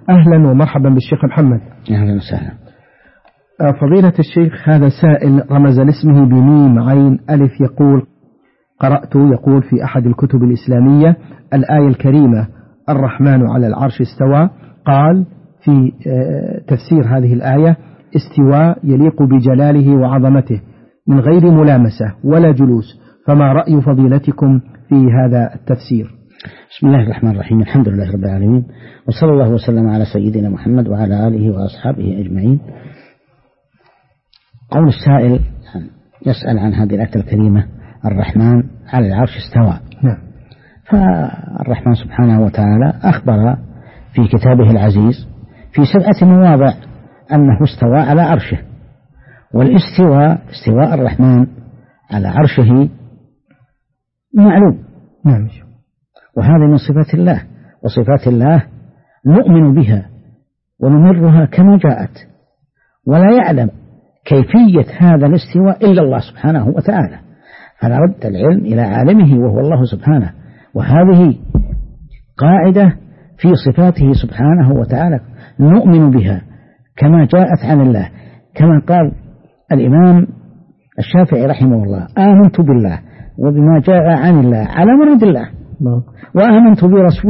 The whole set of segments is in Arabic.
أهلا ومرحبا بالشيخ محمد. أهلا وسهلا. فضيلة الشيخ، هذا سائل رمز لاسمه بميم عين ألف يقول: يقول في أحد الكتب الإسلامية الآية الكريمة الرحمن على العرش استوى، قال في تفسير هذه الآية: استواء يليق بجلاله وعظمته من غير ملامسة ولا جلوس، فما رأي فضيلتكم في هذا التفسير؟ بسم الله الرحمن الرحيم، الحمد لله رب العالمين، وصلى الله وسلم على سيدنا محمد وعلى آله وأصحابه أجمعين. قول السائل يسأل عن هذه الآية الكريمة الرحمن على العرش استوى. فالرحمن سبحانه وتعالى أخبر في كتابه العزيز في 7 مواضع أنه استوى على عرشه، والاستواء استواء الرحمن على عرشه معلوم، وهذا من صفات الله، وصفات الله نؤمن بها ونمرها كما جاءت، ولا يعلم كيفية هذا الاستواء إلا الله سبحانه وتعالى، فنرد العلم إلى عالمه وهو الله سبحانه. وهذه قاعدة في صفاته سبحانه وتعالى نؤمن بها كما جاءت عن الله، كما قال الإمام الشافعي رحمه الله: آمنت بالله وبما جاء عن الله على مراد الله، وآمنت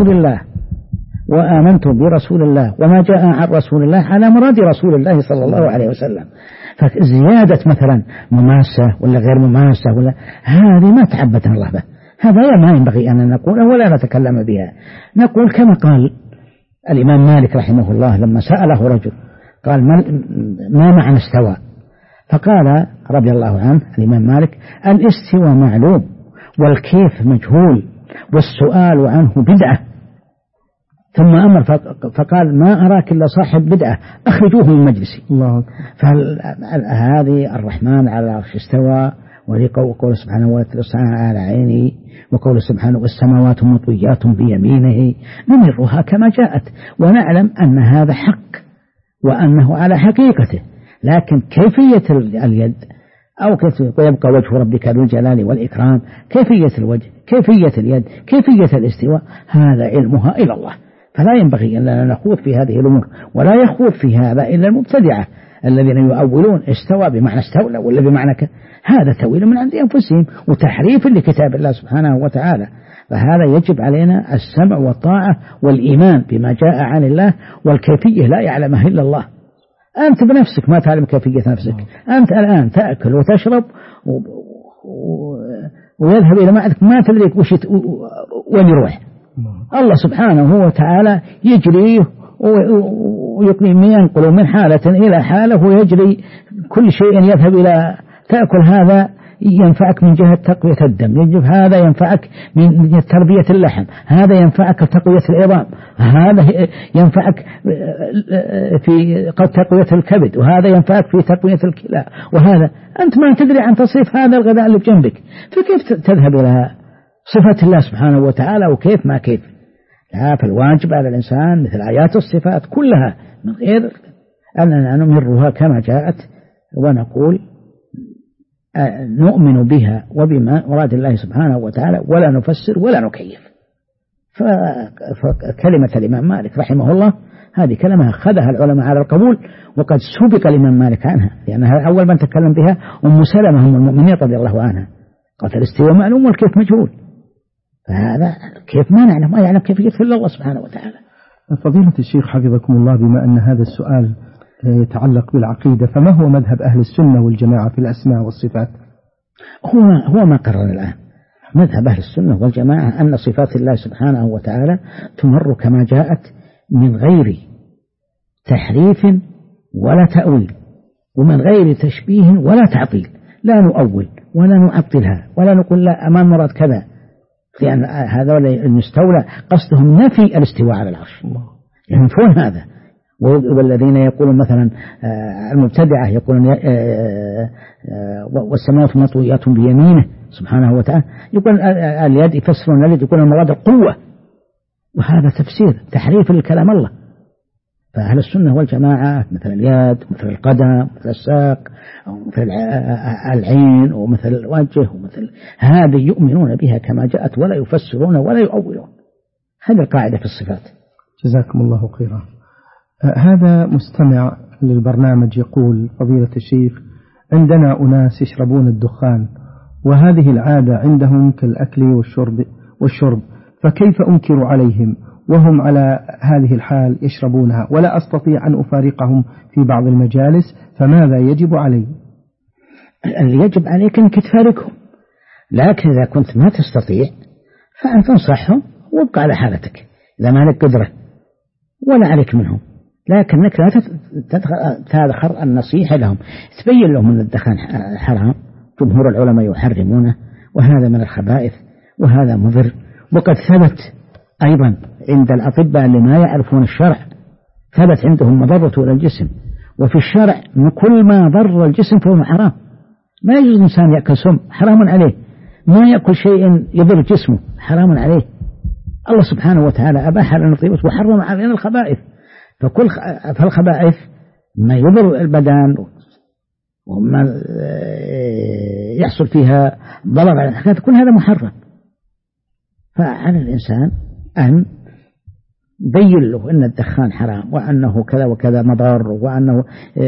برسول الله وما جاء عن رسول الله على مراد رسول الله صلى الله عليه وسلم. فزيادة مثلا مماسة ولا غير مماسة ولا هذه ما تعبدنا الله به، هذا ما ينبغي أن نقول ولا نتكلم بها. نقول كما قال الإمام مالك رحمه الله لما سأله رجل قال: ما معنى استوى؟ فقال رضي الله عنه الإمام مالك: الاستواء معلوم والكيف مجهول والسؤال عنه بدعة. ثم أمر فقال: ما أراك إلا صاحب بدعة، أخرجوه من مجلسي. فهذه الرحمن على العرش استوى، وقول سبحانه وتعالى على عينه، وقول سبحانه والسماوات مطويات بيمينه، نمرها كما جاءت ونعلم أن هذا حق وأنه على حقيقته، لكن كيفية اليد أو ويبقى وجه ربك ذو الجلال والإكرام، كيفية الوجه، كيفية اليد، كيفية الاستواء، هذا علمها إلى الله، فلا ينبغي أن نخوض في هذه الأمور، ولا يخوض في هذا إلا المبتدعة الذين يؤولون استوى بمعنى استولى ولا بمعنى هذا تأويل من عند أنفسهم وتحريف لكتاب الله سبحانه وتعالى. فهذا يجب علينا السمع والطاعة والإيمان بما جاء عن الله، والكيفية لا يعلمها إلا الله. أنت بنفسك ما تعلم كيفية نفسك، أنت الآن تأكل وتشرب ويذهب إلى معدتك ما تدري وين يروح. الله سبحانه وتعالى يجري ويقني ينقل من حالة إلى حالة، ويجري كل شيء يذهب إلى تأكل هذا ينفعك من جهة تقوية الدم، يجب هذا ينفعك من تربية اللحم، هذا ينفعك تقوية العظام، هذا ينفعك في تقوية الكبد، وهذا ينفعك في تقوية الكلى، وهذا أنت ما تدري عن تصريف هذا الغذاء اللي بجنبك، فكيف تذهب إلى صفة الله سبحانه وتعالى وكيف ما كيف؟ لا، فالواجب على الإنسان مثل آيات الصفات كلها من غير أننا نمرها كما جاءت، ونقول نؤمن بها وبما مراد الله سبحانه وتعالى، ولا نفسر ولا نكيف. فكلمة الإمام مالك رحمه الله هذه كلمة أخذها العلماء على القبول، وقد سبق الإمام مالك عنها، لأنها أول من تكلم بها أم سلمة أم المؤمنين رضي الله عنها، قالت الاستواء معلوم والكيف مجهول. فهذا كيف ما نعلم، ما يعلم كيف يدخل الله سبحانه وتعالى. فضيلة الشيخ حفظكم الله، بما أن هذا السؤال يتعلق بالعقيدة، فما هو مذهب أهل السنة والجماعة في الأسماء والصفات؟ هو ما قرر الآن. مذهب أهل السنة والجماعة أن صفات الله سبحانه وتعالى تمر كما جاءت من غير تحريف ولا تأويل، ومن غير تشبيه ولا تعطيل، لا نؤول ولا نعطلها ولا نقول لا أمام مراد كذا، لأن هذا المستولى قصدهم نفي الاستواء على العرش، ينفون هذا. والذين يقولون مثلا المبتدعة يقولون والسماوات مطويات بيمينه سبحانه وتعالى، يقول اليد، يفسرون اليد يقول المراد القوة، وهذا تفسير تحريف لكلام الله. فأهل السنة والجماعة مثل اليد، مثل القدم، مثل الساق، أو مثل العين، ومثل الوجه، ومثل هذه يؤمنون بها كما جاءت، ولا يفسرون ولا يؤولون. هذه القاعدة في الصفات. جزاكم الله خيرا. هذا مستمع للبرنامج يقول: فضيلة الشيخ، عندنا أناس يشربون الدخان وهذه العادة عندهم كالأكل والشرب، فكيف أنكر عليهم وهم على هذه الحال يشربونها ولا أستطيع أن أفارقهم في بعض المجالس، فماذا يجب علي؟ اللي يجب عليك أنك تفارقهم، لكن إذا كنت ما تستطيع فأن تنصحهم وابقى على حالتك إذا ما لك قدرة ولا عليك منهم، لكنك لا تدخل النصيحة لهم، تبين لهم أن الدخان حرام، جمهور العلماء يحرمونه وهذا من الخبائث وهذا مضر. وقد ثبت أيضا عند الأطباء اللي ما يعرفون الشرع، ثبت عندهم مضرة للجسم، وفي الشرع كل ما ضر الجسم فهو حرام. ما يجوز الإنسان يأكل سم، حرام عليه، ما يأكل شيء يضر جسمه، حرام عليه. الله سبحانه وتعالى أباح لنا الطيبات وحرم علينا الخبائث، فالخبائث ما يضر البدن وما يحصل فيها ضرر على الحياة، كل هذا محرم. فعلى الإنسان أن بين له أن الدخان حرام وأنه كذا وكذا مضار، وأنه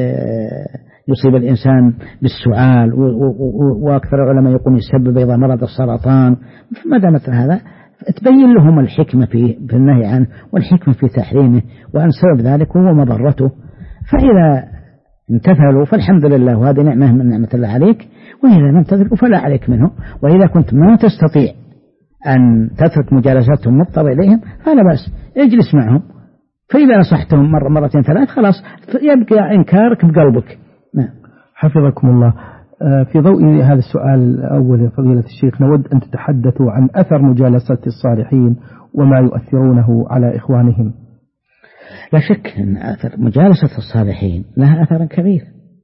يصيب الإنسان بالسعال، وأكثر العلماء يقوم يسبب أيضا مرض السرطان. ما دامت هذا تبين لهم الحكمة في النهي عنه والحكمة في تحريمه، وأن سبب ذلك هو مضرته. فإذا امتثلوا فالحمد لله، وهذه نعمة من نعمة الله عليك، وإذا لم امتثلوا فلا عليك منه. وإذا كنت ما تستطيع أن تترك مجالساتهم مضطر إليهم فلا بأس، اجلس معهم، فإذا نصحتهم مرة مرتين ثلاث خلاص يبقى إنكارك بقلبك. نعم. حفظكم الله. في ضوء هذا السؤال الأول يا فضيلة الشيخ، نود أن تتحدثوا عن أثر مجالسة الصالحين وما يؤثرونه على إخوانهم. لا شك أن أثر مجالسة الصالحين لها أثر كبير.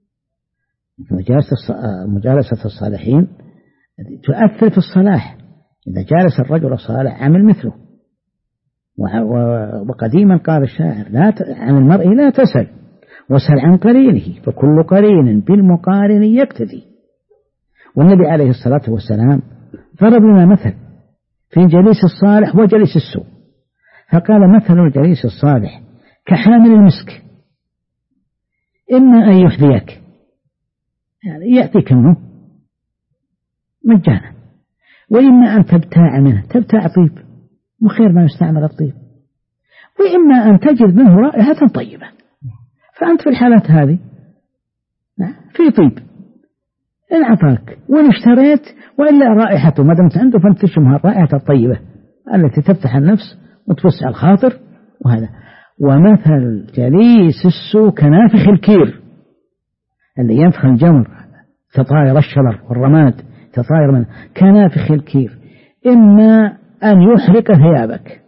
مجالسة الصالحين تؤثر في الصلاح. إذا جالس الرجل الصالح عمل مثله. وقديما قال الشاعر: عن المرء لا تسل وسل عن قرينه، فكل قرين بالمقارن يقتدي. والنبي عليه الصلاة والسلام ضرب لنا مثل في الجليس الصالح وجليس السوء، فقال: مثل الجليس الصالح كحامل المسك، إما أن يحذيك، يعني يعطيك منه مجانا، وإما أن تبتاع منه، تبتاع طيب، وخير ما يستعمل الطيب، وإما أن تجد منه رائحة طيبة. فأنت في الحالات هذه في طيب إن أعطاك وإن اشتريت، وإلا رائحته ما دمت عنده فأنت تشمها الرائحة الطيبة التي تفتح النفس وتوسع الخاطر. وهذا ومثل جليس السوء كنافخ الكير، اللي ينفخ الجمر تطاير الشرر والرماد تطاير من كنافخ الكير، إما أن يحرق ثيابك،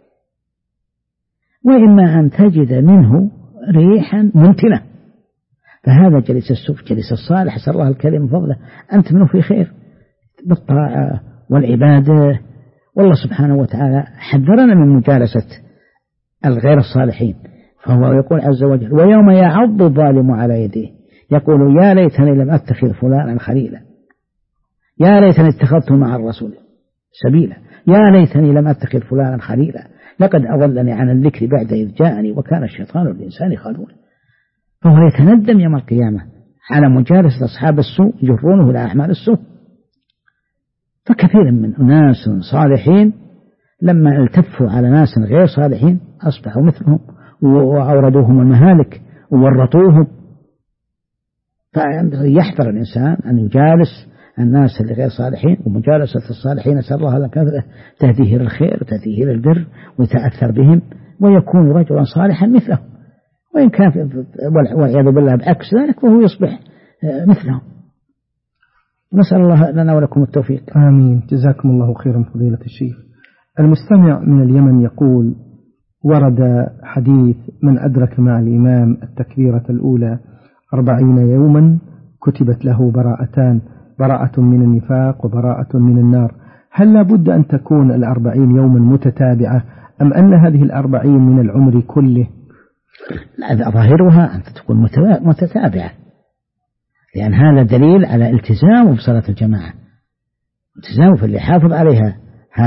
وإما أن تجد منه ريحا منتنة. فهذا جليس السوء. جليس الصالح أسأل الله الكريم فضله أنت منه في خير بالطاعة والعبادة. والله سبحانه وتعالى حذرنا من مجالسة الغير الصالحين، فهو يقول عز وجل: ويوم يعض الظالم على يديه يقول يا ليتني لم أتخذ فلانا خليلا، يا ليتني اتخذت مع الرسول سبيلا، يا ليتني لم أتخذ فلانا خليلا، لقد أضلني عن الذكر بعد إذ جاءني وكان الشيطان للإنسان خذولا. فهو يتندم يوم القيامة على مجالسة أصحاب السوء يجرونه إلى أعمال السوء. فكثير من أناس صالحين لما التفوا على ناس غير صالحين أصبحوا مثلهم وأوردوهم المهالك وورطوهم. فيحذر الإنسان أن يجالس الناس اللي غير صالحين، ومجالسة الصالحين نسأل الله الكثرة تهديه للخير وتهديه للبر ويتأثر بهم ويكون رجلا صالحا مثله، وإن كان والعياذ بالله بعكس ذلك وهو يصبح مثلهم. نسأل الله لنا ولكم التوفيق. آمين. جزاكم الله خيرا فضيلة الشيخ. المستمع من اليمن يقول: ورد حديث من أدرك مع الإمام التكبيرة الأولى 40 يوما كتبت له براءتان، براءة من النفاق وبراءة من النار. هل لابد أن تكون 40 يوما متتابعة أم أن هذه 40 من العمر كله؟ لا، ظاهرها أن تكون متتابعة، لأن هذا دليل على التزامه بصلاة الجماعة، التزامه في اللي حافظ عليها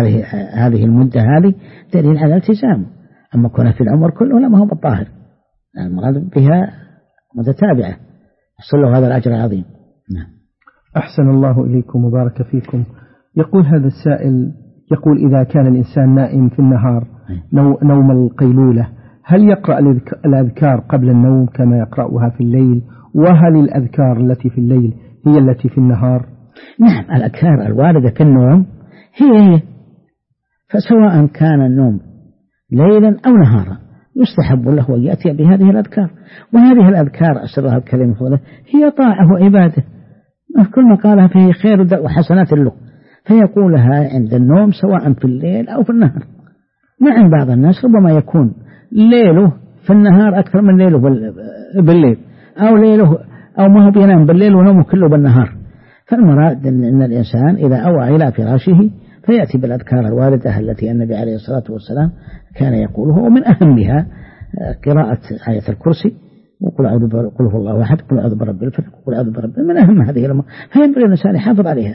هذه المدة هذه دليل على التزامه. أما كنا في العمر كله لا، ما هو بالظاهر. المراد بها متتابعة يحصل له هذا الأجر العظيم. نعم. أحسن الله إليكم وبارك فيكم. يقول هذا السائل، يقول إذا كان الإنسان نائم في النهار نوم القيلولة، هل يقرأ الأذكار قبل النوم كما يقرأها في الليل؟ وهل الأذكار التي في الليل هي التي في النهار؟ نعم، الأذكار الواردة في النوم هي فسواء كان النوم ليلا أو نهارا يستحب له أن يأتي بهذه الأذكار. وهذه الأذكار أسرها الكريم فضله هي طاعة وعبادة، كل ما قالها فيه خير وحسنات له، فيقولها عند النوم سواء في الليل أو في النهار. مع بعض الناس ربما يكون ليله في النهار أكثر من ليله بالليل، أو ليله أو ما هو بينام بالليل ونومه كله بالنهار. فالمراد أن الإنسان إذا أوعى إلى فراشه فيأتي بالأذكار الواردة التي النبي عليه الصلاة والسلام كان يقولها، ومن أهمها قراءة آية الكرسي، وقل هو الله أحد، قل أعوذ برب الفلق، قل أعوذ برب، من أهم هذه الأمور، فينبغي الإنسان يحافظ عليها.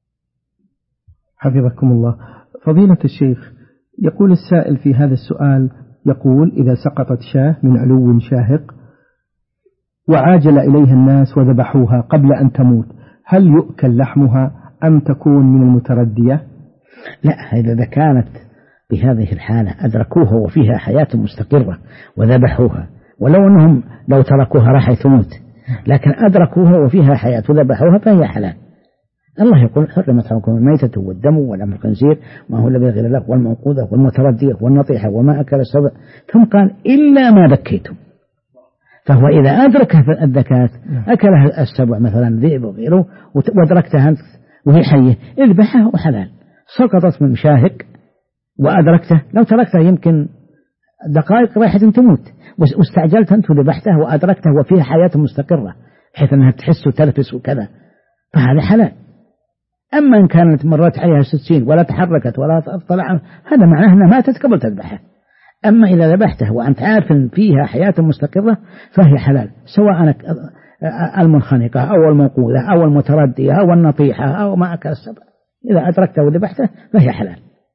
حفظكم الله. فضيلة الشيخ، يقول السائل في هذا السؤال، يقول إذا سقطت شاة من علو شاهق وعاجل إليها الناس وذبحوها قبل أن تموت، هل يؤكل لحمها أم تكون من المتردية؟ لا، إذا كانت بهذه الحالة أدركوها وفيها حياة مستقرة وذبحوها، ولو أنهم لو تركوها راح تموت، لكن أدركوها وفيها حياة وذبحوها فهي حلال. الله يقول حرمت عليكم الميتة والدم ولحم الخنزير ما هو الذي غير له والموقوذة والمتردية والنطيحة وما أكل السبع، ثم قال إلا ما ذكيتم. فهو إذا أدرك الذكاة أكلها السبع مثلا ذئب وغيره وأدركتها أنت وهي حية اذبحها وحلال. سقطت من شاهق وأدركته، لو تركته يمكن دقائق راحة تموت، واستعجلت أنت وذبحته وأدركته وفيها حياة مستقرة بحيث أنها تحس وتلفس وكذا، فهذا حلال. أما إن كانت مرت عليها 60 ولا تحركت ولا طلع، هذا معناه أنها ماتت قبل تذبحها. أما إذا ذبحته وأنت عارف أن فيها حياة مستقرة فهي حلال، سواء المنخنقة أو الموقوذة أو المتردية أو النطيحة أو ما أكل السبع، إذا أدركته وذبحته فهي حلال.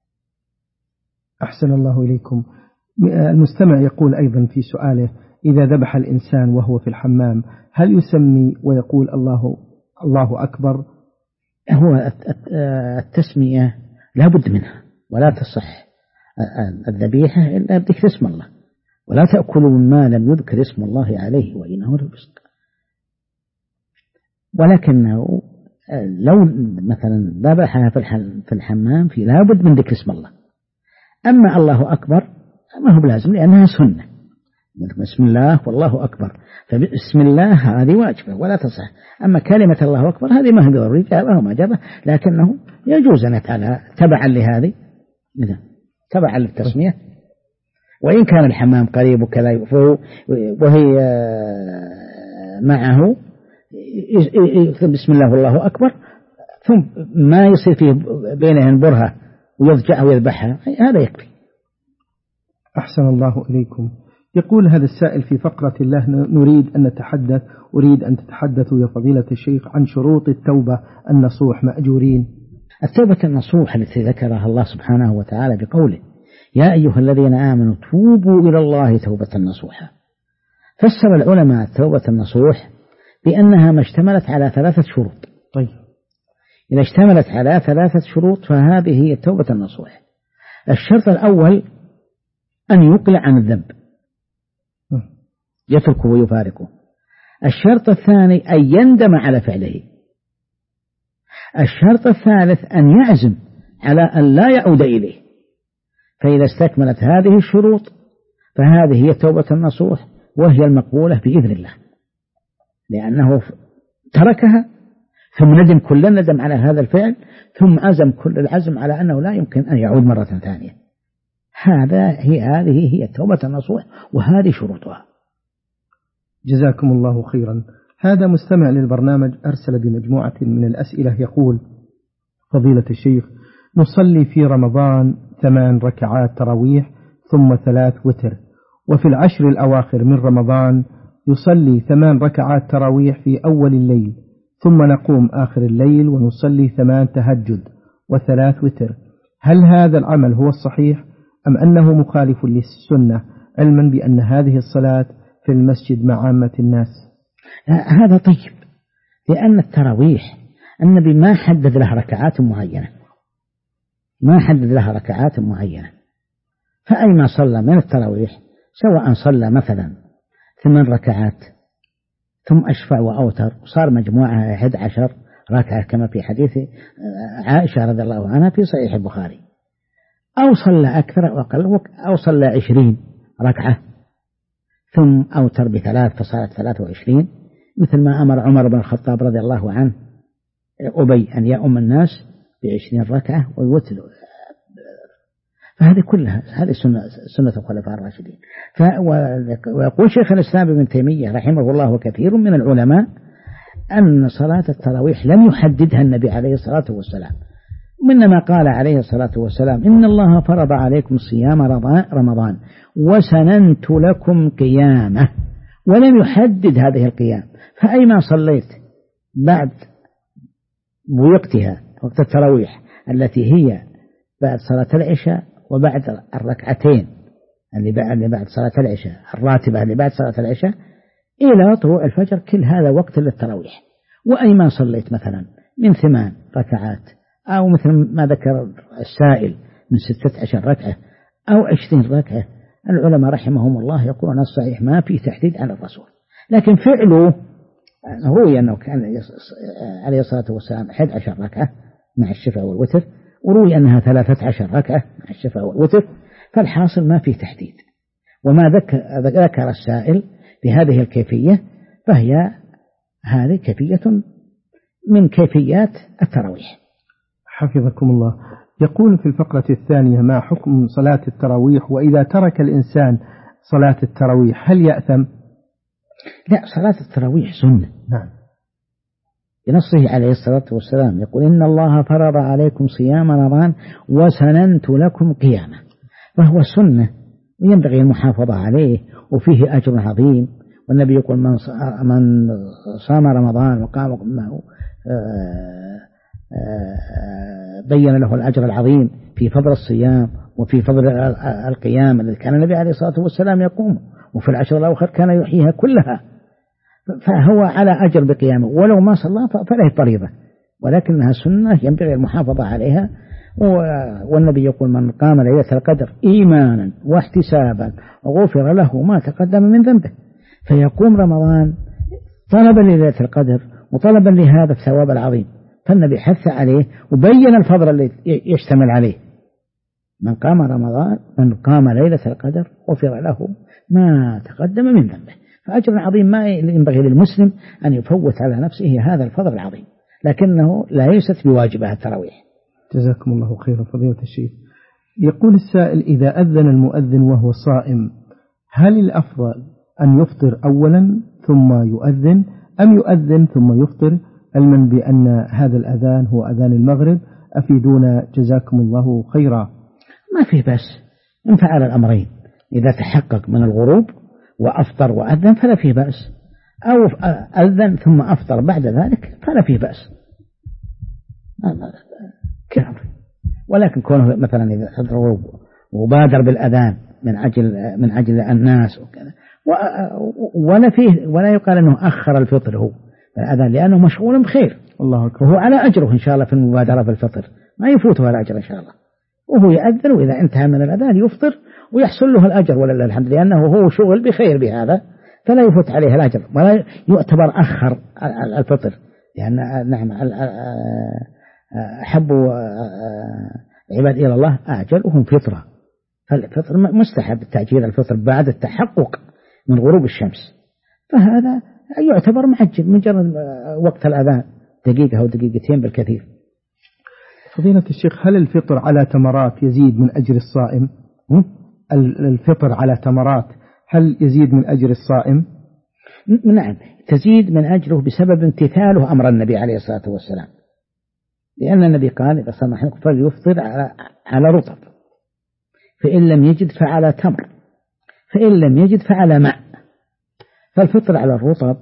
أحسن الله إليكم. المستمع يقول أيضا في سؤاله، إذا ذبح الإنسان وهو في الحمام هل يسمي ويقول الله أكبر؟ هو التسمية لا بد منها، ولا تصح الذبيحة إلا بذكر اسم الله، ولا تأكلوا مما لم يذكر اسم الله عليه وإنه لفسق. ولكنه لو مثلا ذبحها في الحمام في لا بد من ذكر اسم الله. أما الله أكبر ما هو بلازم لأنها سنة، بسم الله والله أكبر، فبسم الله هذه واجبة ولا تصح. أما كلمة الله أكبر هذه ما هي ضرورية، جابها وما جابها، لكنه يجوز أن يفعلها تبعا لهذه، تبعا للتسمية. وإن كان الحمام قريب وكذا وهي معه بسم الله والله أكبر، ثم ما يصير فيه بينهن برهة ويضجعها ويذبحها، هذا يكفي. أحسن الله إليكم. يقول هذا السائل في فقرة الله أريد أن تتحدثوا يا فضيلة الشيخ عن شروط التوبة النصوح مأجورين. التوبة النصوح التي ذكرها الله سبحانه وتعالى بقوله يا أيها الذين آمنوا توبوا إلى الله توبة نصوحا. فسر العلماء التوبة النصوح بأنها ما اشتملت على 3 شروط. طيب، إذا اشتملت على 3 شروط فهذه هي التوبة النصوح. الشرط الأول أن يقلع عن الذنب، يتركه ويفارقه. الشرط الثاني أن يندم على فعله. الشرط الثالث أن يعزم على أن لا يعود إليه. فإذا استكملت هذه الشروط فهذه هي التوبة النصوح، وهي المقبولة بإذن الله، لأنه تركها ثم ندم كل الندم على هذا الفعل، ثم عزم كل العزم على أنه لا يمكن أن يعود مرة ثانية. هذه هي التوبة النصوح، وهذه شروطها. جزاكم الله خيرا. هذا مستمع للبرنامج أرسل بمجموعة من الأسئلة، يقول فضيلة الشيخ، نصلي في رمضان 8 ركعات تراويح ثم 3 وتر، وفي العشر الأواخر من رمضان يصلي 8 ركعات تراويح في أول الليل، ثم نقوم آخر الليل ونصلي 8 تهجد و3 وتر. هل هذا العمل هو الصحيح أم أنه مخالف للسنة، علما بأن هذه الصلاة في المسجد مع عامة الناس؟ هذا طيب، لأن التراويح النبي ما حدد له ركعات معينة، ما حدد له ركعات معينة، فأيما صلى من التراويح سواء صلى مثلا 8 ركعات ثم أشفع وأوتر وصار مجموعة 11 ركعة كما في حديث عائشة رضي الله عنها في صحيح البخاري، أو صلى أكثر أو أقل، أو صلى 20 ركعة ثم أوتر ب3 فصارت 23، مثل ما أمر عمر بن الخطاب رضي الله عنه أبي أن يؤم الناس ب20 ركعة ويوتر. فهذه كلها هذه سنة الخلفاء الراشدين. ويقول شيخ الإسلام ابن تيمية رحمه الله وكثير من العلماء أن صلاة التراويح لم يحددها النبي عليه الصلاة والسلام، وإنما قال عليه الصلاة والسلام إن الله فرض عليكم صيام رمضان وسننت لكم قيامه، ولم يحدد هذه القيام. فأيما صليت بعد وقتها وقت التراويح التي هي بعد صلاة العشاء وبعد الركعتين اللي بعد صلاة العشاء الراتبة اللي بعد صلاة العشاء إلى طلوع الفجر، كل هذا وقت للتراويح. وأيما صليت مثلا من 8 ركعات أو مثل ما ذكر السائل من 16 ركعة أو 20 ركعة، العلماء رحمهم الله يقولون الصحيح ما في تحديد على الرسول، لكن فعله روي أنه كان عليه الصلاة والسلام 11 ركعة مع الشفع والوتر، وروي أنها 13 ركعة مع الشفع والوتر، فالحاصل ما في تحديد. وما ذكر السائل بهذه الكيفية فهي هذه كيفية من كيفيات التراويح. حفظكم الله. يقول في الفقرة الثانية: ما حكم صلاة التراويح، وإذا ترك الإنسان صلاة التراويح هل يأثم؟ لا، صلاة التراويح سنة. نعم. بنصه عليه الصلاة والسلام يقول إن الله فرض عليكم صيام رمضان وسننت لكم قيامه، فهو سنة وينبغي المحافظة عليه وفيه أجر عظيم. والنبي يقول من صام رمضان وقام بين له الأجر العظيم في فضل الصيام وفي فضل القيام الذي كان النبي عليه الصلاة والسلام يقوم، وفي العشر الأواخر كان يحييها كلها، فهو على أجر بقيامه، ولو ما صلى فله فريضة، ولكنها سنة ينبغي المحافظة عليها. والنبي يقول من قام ليلة القدر إيمانا واحتسابا غفر له ما تقدم من ذنبه. فيقوم رمضان طلبا لليلة القدر وطلبا لهذا الثواب العظيم، فالنبي حث عليه وبين الفضل الذي يشتمل عليه. من قام رمضان من قام ليلة القدر غفر له ما تقدم من ذنبه، فأجر عظيم ما ينبغي للمسلم أن يفوت على نفسه هذا الفضل العظيم، لكنه ليست بواجبها التراويح. جزاكم الله خيرا فضيلة الشيخ. يقول السائل: إذا أذن المؤذن وهو صائم هل الأفضل أن يفطر أولا ثم يؤذن أم يؤذن ثم يفطر، علما بأن هذا الأذان هو أذان المغرب؟ أفيدونا جزاكم الله خيرا. ما في بس إن فعل الأمرين، إذا تحقق من الغروب وأفطر وأذن فلا في بأس، أو أذن ثم أفطر بعد ذلك فلا في بأس، ولكن كونه مثلا إذا حضر وبادر بالأذان من أجل الناس وكذا، ولا يقال أنه أخر الفطر هو الأذان لأنه مشغول بخير، الله أكبر، وهو على أجره إن شاء الله في المبادرة بالفطر، ما يفوته الأجر إن شاء الله، وهو يأذن وإذا انتهى من الأذان يفطر ويحصل له الأجر ولله الحمد، لأنه هو شغل بخير بهذا فلا يفوت عليه الأجر ولا يعتبر أخر الفطر، لأن نعم أحب عباد إلى الله أعجلهم فطرة، فالفطر مستحب تأجيل الفطر بعد التحقق من غروب الشمس، فهذا يعتبر معجل من جرد وقت الأذان دقيقة أو دقيقتين بالكثير. فضيلة الشيخ، هل الفطر على تمرات يزيد من أجر الصائم؟ الفطر على تمرات هل يزيد من أجر الصائم؟ نعم، تزيد من أجره بسبب امتثاله أمر النبي عليه الصلاة والسلام، لأن النبي قال إذا صام أحدكم فليفطر على رطب، فإن لم يجد فعلى تمر، فإن لم يجد فعلى ماء، فالفطر على الرطب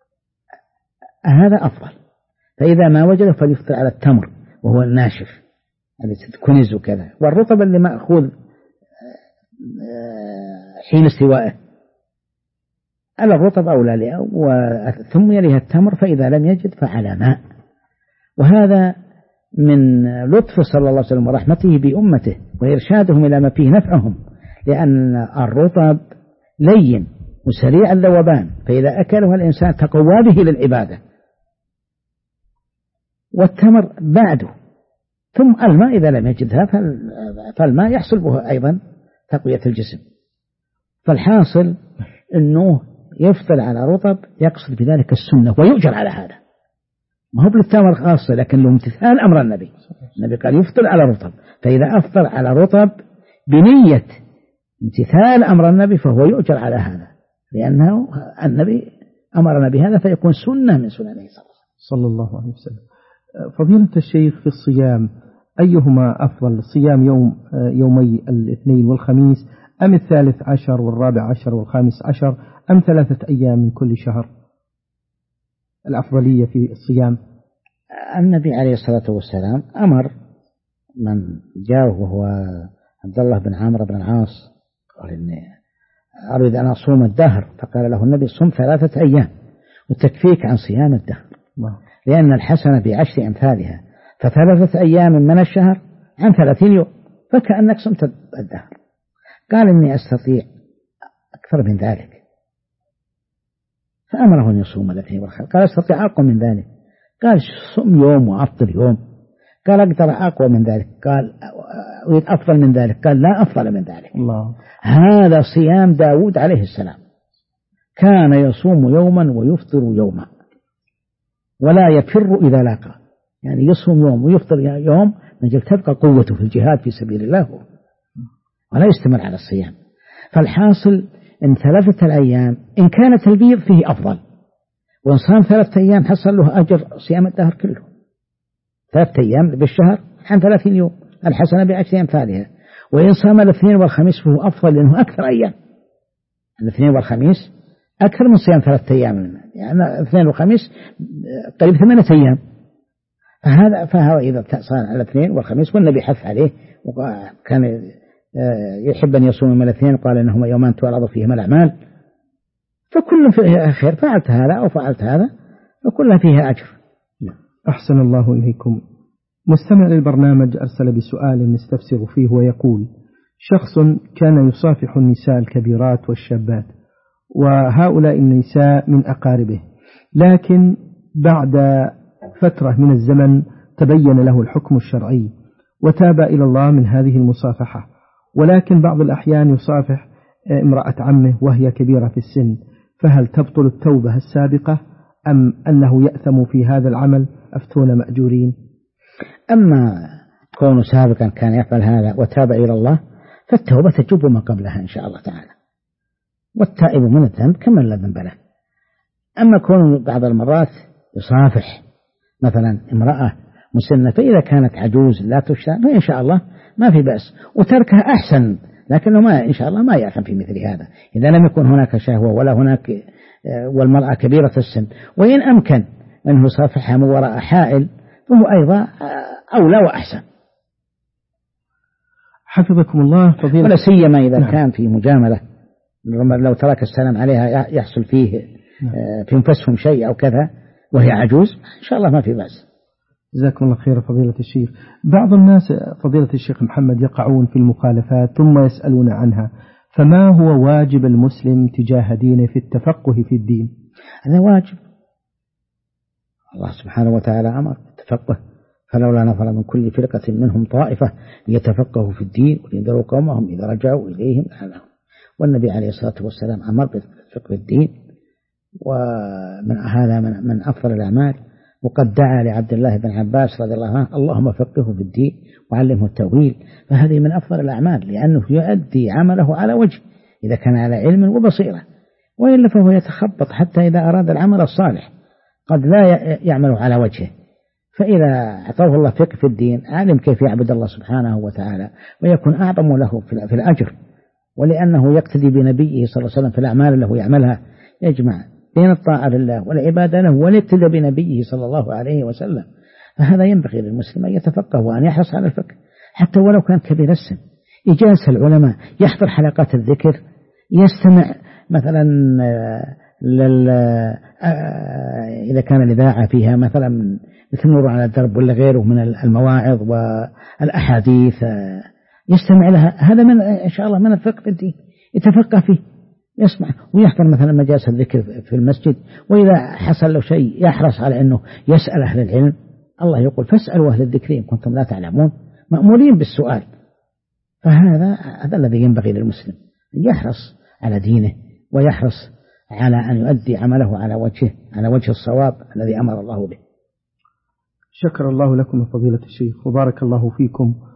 هذا أفضل، فإذا ما وجد فليفطر على التمر وهو الناشف الذي تتكنز وكذا، والرطب اللي مأخوذ حين استوائه، على الرطب أولى، ثم يليها التمر، فإذا لم يجد فعلى ماء. وهذا من لطف صلى الله عليه وسلم ورحمته بأمته وإرشادهم إلى ما فيه نفعهم، لأن الرطب لين وسريع الذوبان، فإذا أكله الإنسان تقوى به للعبادة، والتمر بعده، ثم الماء إذا لم يجدها فالماء يحصل به أيضا تقوية الجسم. فالحاصل أنه يفطر على رطب، يقصد بذلك السنة ويؤجر على هذا، ما هو بالتمر خاصة، لكن له امتثال أمر النبي. النبي قال يفطر على رطب، فإذا أفطر على رطب بنية امتثال أمر النبي فهو يؤجر على هذا، لأنه النبي أمرنا بهذا، فيكون سنة من سننه صلى الله عليه وسلم. فضيلة الشيخ، في الصيام أيهما أفضل، صيام يومي الاثنين والخميس، أم 13 و14 و15، أم 3 أيام من كل شهر؟ الأفضلية في الصيام. النبي عليه الصلاة والسلام أمر من جاءه وهو عبد الله بن عمرو بن العاص، قال إني أريد أن أصوم الدهر، فقال له النبي صم 3 أيام وتكفيك عن صيام الدهر، لأن الحسنة ب10 أمثالها، ف3 أيام من الشهر عن 30 يوم، فكأنك صمت الدهر. قال إني أستطيع أكثر من ذلك، فأمره أن يصوم الاثنين والخميس. قال أستطيع أقوى من ذلك، قال صم يوم وأفطر يوم. قال أقدر أقوى من ذلك، قال أريد أفضل من ذلك، قال لا أفضل من ذلك. الله. هذا صيام داود عليه السلام، كان يصوم يوما ويفطر يوما ولا يفر إذا لاقى، يعني يصوم يوم ويفطر يوم من أجل تبقى قوته في الجهاد في سبيل الله، ولا يستمر على الصيام. فالحاصل إن 3 الأيام إن كانت البيض فيه أفضل، وإن صام 3 أيام حصل له أجر صيام الدهر كله. 3 أيام بالشهر عن 30 يوم، الحسنة ب10 أمثالها. وإن صام الاثنين والخميس فهو أفضل، لأنه أكثر أيام. الاثنين والخميس أكثر من صيام 3 أيام، يعني الاثنين والخميس قريب 8 أيام. فهذا إذا صار على الاثنين والخميس، والنبي حث عليه وكان يحب أن يصوم من الاثنين، وقال إنهما يومان تعرض فيهما الأعمال، فكل فيها خير، فعلت هذا أو فعلت هذا فكلها فيها أجر. أحسن الله إليكم. مستمع للبرنامج أرسل بسؤال نستفسر فيه ويقول: شخص كان يصافح النساء الكبيرات والشابات، وهؤلاء النساء من أقاربه، لكن بعد فترة من الزمن تبين له الحكم الشرعي وتاب إلى الله من هذه المصافحة، ولكن بعض الأحيان يصافح امرأة عمه وهي كبيرة في السن، فهل تبطل التوبة السابقة أم أنه يأثم في هذا العمل؟ أفتون مأجورين. أما كونه سابقا كان يفعل هذا وتاب إلى الله فالتوبة تجب ما قبلها إن شاء الله تعالى، والتائب من الذنب كمن لا ذنب له. أما كونه بعض المرات يصافح مثلا امرأة مسنة، فإذا كانت عجوز لا تشتى فإن شاء الله ما في بأس، وتركها أحسن، لكنه ما إن شاء الله ما يأثم في مثل هذا إذا لم يكن هناك شهوة ولا هناك والمرأة كبيرة السن. وإن أمكن أنه يصافحها من وراء حائل فهو أيضا أولى وأحسن. حفظكم الله فضيلة. ولا سيما إذا كان في مجاملة، لو ترك السلام عليها يحصل فيه في انفسهم شيء أو كذا وهي عجوز، إن شاء الله ما في بأس. جزاكم الله خير فضيلة الشيخ. بعض الناس فضيلة الشيخ محمد يقعون في المخالفات ثم يسألون عنها، فما هو واجب المسلم تجاه دينه في التفقه في الدين؟ هذا واجب، الله سبحانه وتعالى أمر التفقه، فلولا نفر من كل فرقة منهم طائفة ليتفقهوا في الدين ولينذروا قومهم إذا رجعوا إليهم لعلهم. والنبي عليه الصلاة والسلام أمر بالفقه في الدين، ومن هذا من أفضل الأعمال. وقد دعا لعبد الله بن عباس رضي الله عنه: اللهم فقهه في الدين وعلمه التأويل. فهذه من أفضل الأعمال، لأنه يؤدي عمله على وجه إذا كان على علم وبصيرة، وإلا فهو يتخبط حتى إذا أراد العمل الصالح قد لا يعمل على وجهه. فإذا أعطاه الله فقه في الدين علم كيف يعبد الله سبحانه وتعالى، ويكون أعظم له في الأجر، ولأنه يقتدي بنبيه صلى الله عليه وسلم في الأعمال التي يعملها، يجمع بين الطاعة لله والعبادة له والاقتداء بنبيه صلى الله عليه وسلم. فهذا ينبغي للمسلم أن يتفقه وأن يحرص على الفقه حتى ولو كان كبير السن، يجالس العلماء، يحضر حلقات الذكر، يستمع مثلا إذا كان الإذاعة فيها مثلا مثل نور على الدرب ولا غيره من المواعظ والأحاديث يستمع لها، هذا من إن شاء الله من الفقه الدين، يتفقه فيه، يسمع ويحضر مثلا مجالس الذكر في المسجد، وإذا حصل له شيء يحرص على أنه يسأل أهل العلم. الله يقول فاسألوا أهل الذكر إن كنتم لا تعلمون، مأمورين بالسؤال. فهذا الذي ينبغي للمسلم أن يحرص على دينه ويحرص على أن يؤدي عمله على وجه الصواب الذي أمر الله به. شكر الله لكم فضيلة الشيخ وبارك الله فيكم